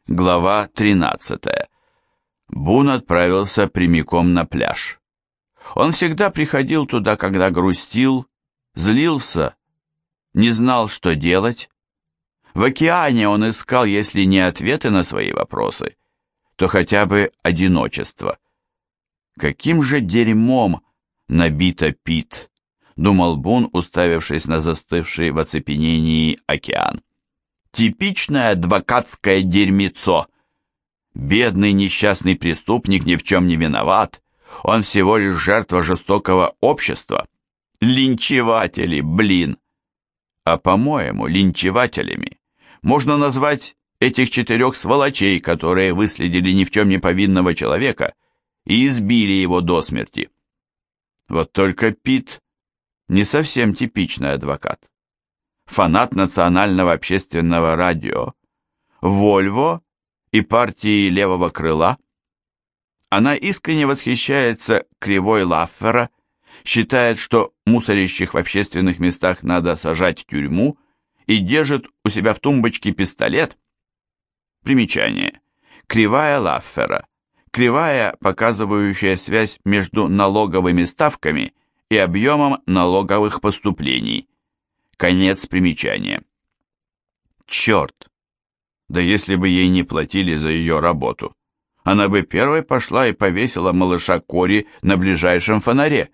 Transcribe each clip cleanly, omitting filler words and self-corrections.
Глава 13. Бун отправился прямиком на пляж. Он всегда приходил туда, когда грустил, злился, не знал, что делать. В океане он искал, если не ответы на свои вопросы, то хотя бы одиночество. Каким же дерьмом набито Пит, думал Бун, уставившись на застывший в оцепенении океан. Типичное адвокатское дерьмецо. Бедный несчастный преступник ни в чем не виноват. Он всего лишь жертва жестокого общества. Линчеватели, блин. А по-моему, линчевателями можно назвать этих 4 сволочей, которые выследили ни в чем не повинного человека и избили его до смерти. Вот только Пит не совсем типичный адвокат. Фанат национального общественного радио, Вольво и партии левого крыла. Она искренне восхищается кривой Лаффера, считает, что мусорящих в общественных местах надо сажать в тюрьму и держит у себя в тумбочке пистолет. Примечание. Кривая Лаффера. Кривая, показывающая связь между налоговыми ставками и объемом налоговых поступлений. Конец примечания. Черт! Да если бы ей не платили за ее работу, она бы первой пошла и повесила малыша Кори на ближайшем фонаре.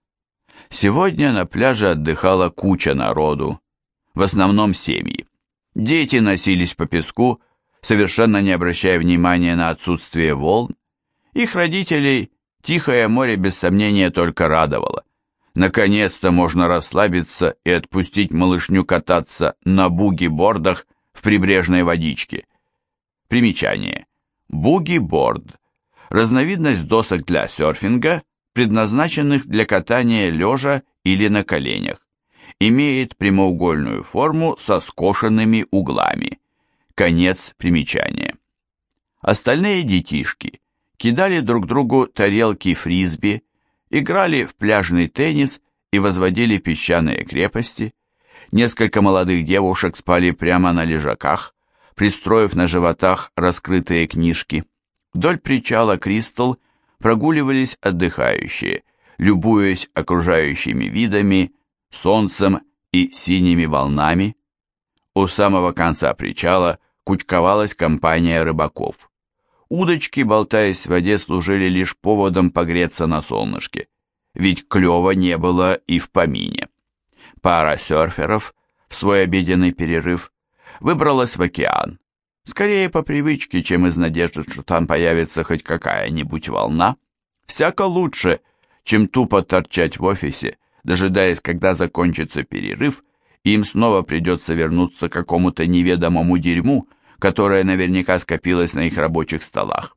Сегодня на пляже отдыхала куча народу, в основном семьи. Дети носились по песку, совершенно не обращая внимания на отсутствие волн. Их родителей тихое море без сомнения только радовало. Наконец-то можно расслабиться и отпустить малышню кататься на буги-бордах в прибрежной водичке. Примечание. Буги-борд. Разновидность досок для серфинга, предназначенных для катания лежа или на коленях. Имеет прямоугольную форму со скошенными углами. Конец примечания. Остальные детишки кидали друг другу тарелки фрисби, играли в пляжный теннис и возводили песчаные крепости. Несколько молодых девушек спали прямо на лежаках, пристроив на животах раскрытые книжки. Вдоль причала Кристал прогуливались отдыхающие, любуясь окружающими видами, солнцем и синими волнами. У самого конца причала кучковалась компания рыбаков. Удочки, болтаясь в воде, служили лишь поводом погреться на солнышке, ведь клёва не было и в помине. Пара серферов в свой обеденный перерыв выбралась в океан, скорее по привычке, чем из надежды, что там появится хоть какая-нибудь волна. Всяко лучше, чем тупо торчать в офисе, дожидаясь, когда закончится перерыв, и им снова придется вернуться к какому-то неведомому дерьму, которая наверняка скопилась на их рабочих столах.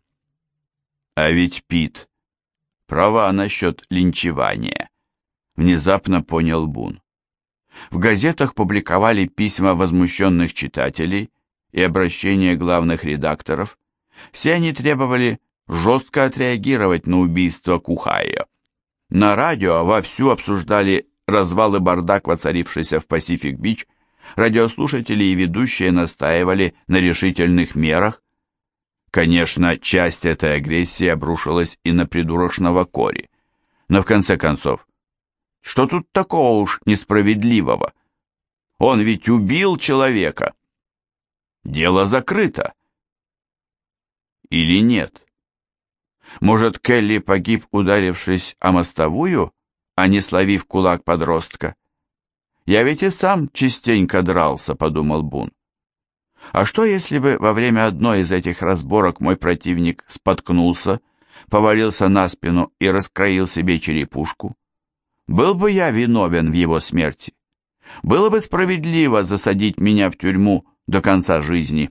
А ведь Пит права насчет линчевания, внезапно понял Бун. В газетах публиковали письма возмущенных читателей и обращения главных редакторов. Все они требовали жестко отреагировать на убийство Кухайо. На радио вовсю обсуждали развал и бардак, воцарившийся в Пасифик-Бич. Радиослушатели и ведущие настаивали на решительных мерах. Конечно, часть этой агрессии обрушилась и на придурочного Кори. Но в конце концов, что тут такого уж несправедливого? Он ведь убил человека. Дело закрыто. Или нет? Может, Келли погиб, ударившись о мостовую, а не словив кулак подростка? Я ведь и сам частенько дрался, подумал Бун. А что, если бы во время одной из этих разборок мой противник споткнулся, повалился на спину и раскроил себе черепушку? Был бы я виновен в его смерти? Было бы справедливо засадить меня в тюрьму до конца жизни?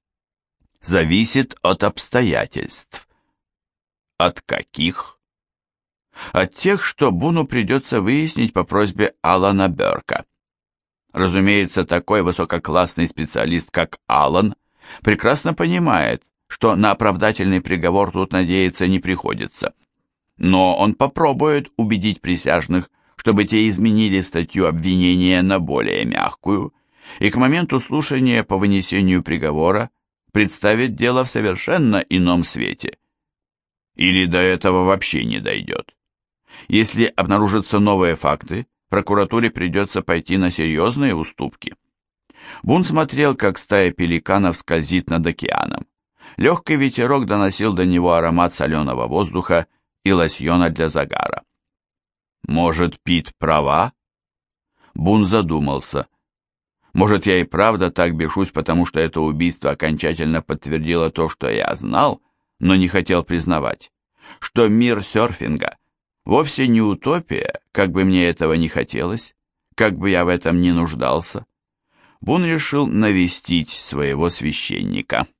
Зависит от обстоятельств. От каких? От тех, что Буну придется выяснить по просьбе Алана Берка. Разумеется, такой высококлассный специалист, как Алан, прекрасно понимает, что на оправдательный приговор тут надеяться не приходится. Но он попробует убедить присяжных, чтобы те изменили статью обвинения на более мягкую, и к моменту слушания по вынесению приговора представит дело в совершенно ином свете. Или до этого вообще не дойдет. Если обнаружатся новые факты, прокуратуре придется пойти на серьезные уступки. Бун смотрел, как стая пеликанов скользит над океаном. Легкий ветерок доносил до него аромат соленого воздуха и лосьона для загара. Может, Пит права? Бун задумался. Может, я и правда так бешусь, потому что это убийство окончательно подтвердило то, что я знал, но не хотел признавать, что мир серфинга вовсе не утопия, как бы мне этого не хотелось, как бы я в этом не нуждался. Бун решил навестить своего священника.